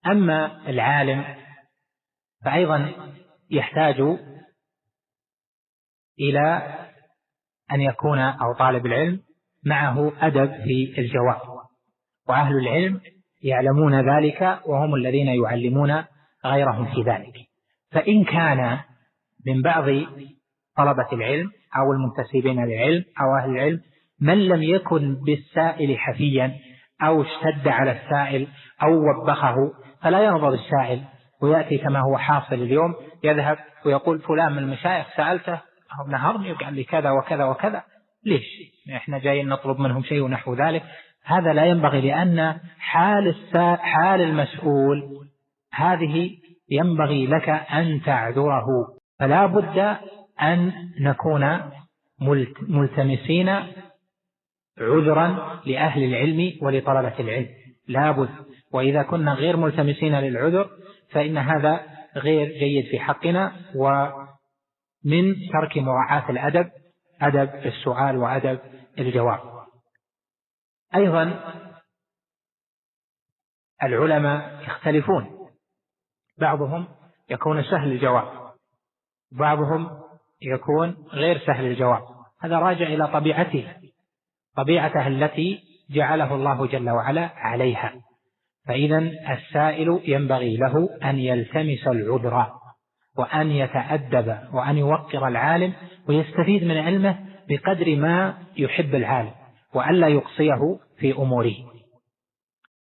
أما العالم فأيضا يحتاج إلى أن يكون أو طالب العلم معه أدب في الجواب، وأهل العلم يعلمون ذلك وهم الذين يعلمون غيرهم في ذلك. فإن كان من بعض طلبة العلم أو المنتسبين للعلم أو أهل العلم من لم يكن بالسائل حفيا أو اشتد على السائل أو وبخه، فلا يرضى بالسائل ويأتي كما هو حاصل اليوم، يذهب ويقول فلان من المشايخ سألته نهرني وقال لي كذا وكذا وكذا، ليش احنا جايين نطلب منهم شيء ونحو ذلك. هذا لا ينبغي، لأن حال المسؤول هذه ينبغي لك أن تعذره، فلا بد أن نكون ملتمسين عذرا لأهل العلم ولطلبة العلم، لا بد. وإذا كنا غير ملتمسين للعذر فإن هذا غير جيد في حقنا، ومن ترك مراعاة الأدب، أدب السؤال وأدب الجواب. أيضا العلماء يختلفون، بعضهم يكون سهل الجواب، بعضهم يكون غير سهل الجواب، هذا راجع إلى طبيعته التي جعله الله جل وعلا عليها. فإذا السائل ينبغي له أن يلتمس العذر وأن يتأدب وأن يوقر العالم ويستفيد من علمه بقدر ما يحب العالم، وألا يقصيه في أموره.